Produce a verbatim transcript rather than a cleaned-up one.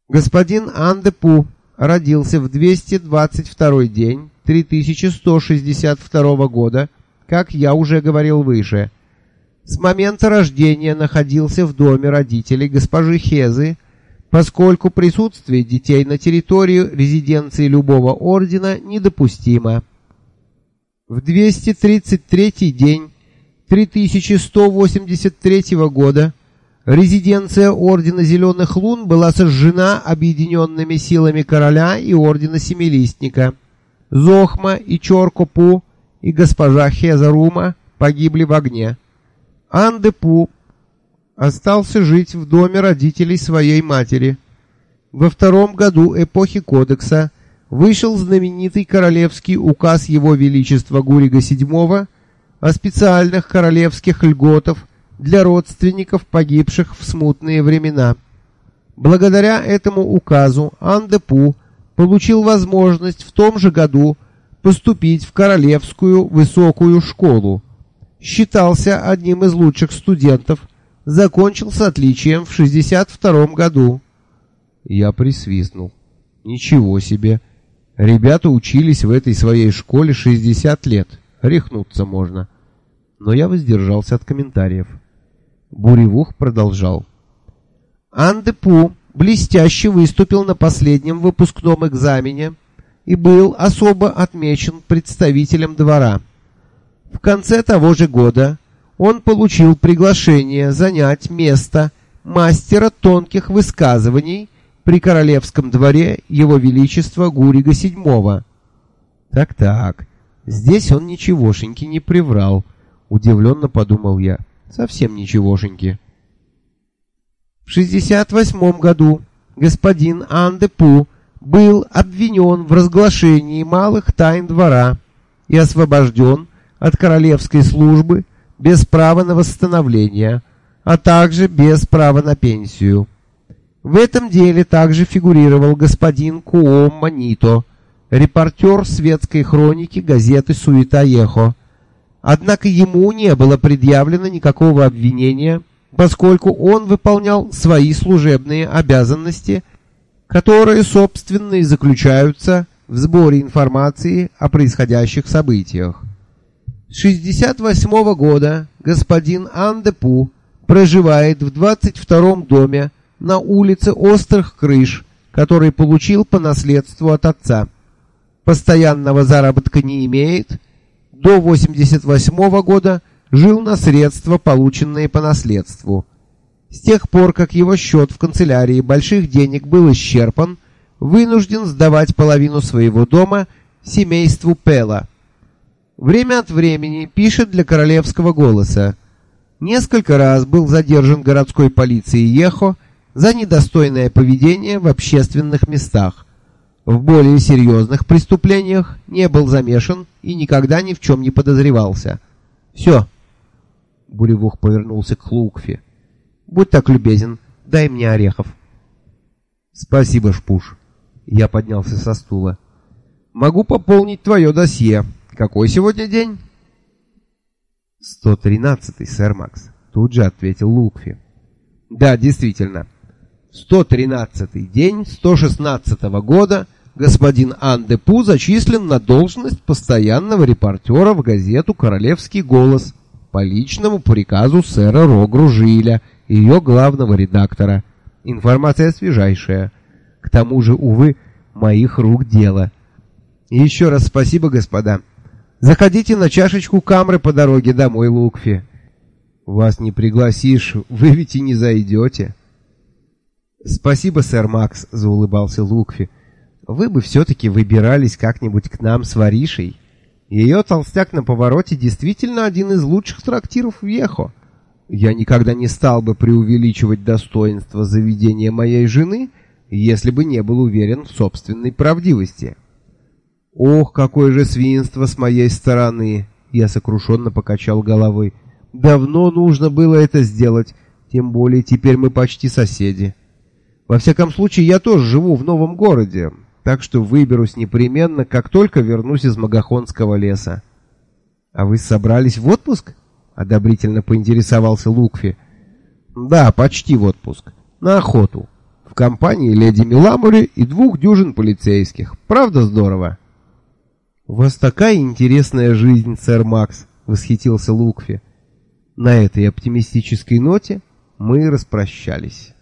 Господин Ан-де-Пу родился в двести двадцать второй день три тысячи сто шестьдесят второго года, как я уже говорил выше. С момента рождения находился в доме родителей госпожи Хезы, поскольку присутствие детей на территории резиденции любого ордена недопустимо. В двести тридцать третий день три тысячи сто восемьдесят третьего года резиденция Ордена Зеленых Лун была сожжена объединенными силами короля и Ордена Семилистника. Зохма и Чорко-Пу и госпожа Хеза-Рума погибли в огне. Ан-де-Пу остался жить в доме родителей своей матери. Во втором году эпохи Кодекса вышел знаменитый королевский указ Его Величества Гурига седьмого о специальных королевских льготах для родственников погибших в смутные времена. Благодаря этому указу Ан-де-Пу получил возможность в том же году поступить в Королевскую высокую школу. Считался одним из лучших студентов, закончил с отличием в шестьдесят втором году. Я присвистнул. Ничего себе! Ребята учились в этой своей школе шестьдесят лет. Рехнуться можно. Но я воздержался от комментариев. Буревух продолжал. Ан-де-Пу блестяще выступил на последнем выпускном экзамене и был особо отмечен представителем двора. В конце того же года он получил приглашение занять место мастера тонких высказываний при королевском дворе Его Величества Гурига седьмого. Так-так, здесь он ничегошеньки не приврал, удивленно подумал я. Совсем ничегошеньки. В шестьдесят восьмом году господин Ан-де-Пу был обвинен в разглашении малых тайн двора и освобожден от королевской службы без права на восстановление, а также без права на пенсию. В этом деле также фигурировал господин Куом Манито, репортер светской хроники газеты «Суета-Ехо». Однако ему не было предъявлено никакого обвинения, поскольку он выполнял свои служебные обязанности, которые, собственно, и заключаются в сборе информации о происходящих событиях. С шестьдесят восьмого года господин Ан-де-Пу проживает в двадцать втором доме на улице Острых Крыш, который получил по наследству от отца. Постоянного заработка не имеет. До восемьдесят восьмого года жил на средства, полученные по наследству. С тех пор, как его счет в канцелярии больших денег был исчерпан, вынужден сдавать половину своего дома семейству Пела. Время от времени пишет для Королевского голоса. Несколько раз был задержан городской полицией Ехо за недостойное поведение в общественных местах. В более серьезных преступлениях не был замешан и никогда ни в чем не подозревался. Все. Буревух повернулся к Лукфе. Будь так любезен, дай мне орехов. Спасибо, Шпуш. Я поднялся со стула. Могу пополнить твое досье. Какой сегодня день? сто тринадцатый, сэр Макс. Тут же ответил Лукфе. Да, действительно. сто тринадцатый день сто шестнадцатого года господин Ан-де-Пу зачислен на должность постоянного репортера в газету «Королевский голос» по личному приказу сэра Рогру-Жиля, ее главного редактора. Информация свежайшая. К тому же, увы, моих рук дело. Еще раз спасибо, господа. Заходите на чашечку камры по дороге домой, Лукфи. Вас не пригласишь, вы ведь и не зайдете. Спасибо, сэр Макс, заулыбался Лукфи. Вы бы все-таки выбирались как-нибудь к нам с Варишей. Ее толстяк на повороте действительно один из лучших трактиров в Ехо. Я никогда не стал бы преувеличивать достоинство заведения моей жены, если бы не был уверен в собственной правдивости. Ох, какое же свинство с моей стороны! Я сокрушенно покачал головой. Давно нужно было это сделать, тем более теперь мы почти соседи. Во всяком случае, я тоже живу в новом городе, так что выберусь непременно, как только вернусь из Магахонского леса. — А вы собрались в отпуск? — одобрительно поинтересовался Лукфи. — Да, почти в отпуск. На охоту. В компании леди Миламури и двух дюжин полицейских. Правда здорово? У вас такая интересная жизнь, сэр Макс, восхитился Лукви. На этой оптимистической ноте мы распрощались.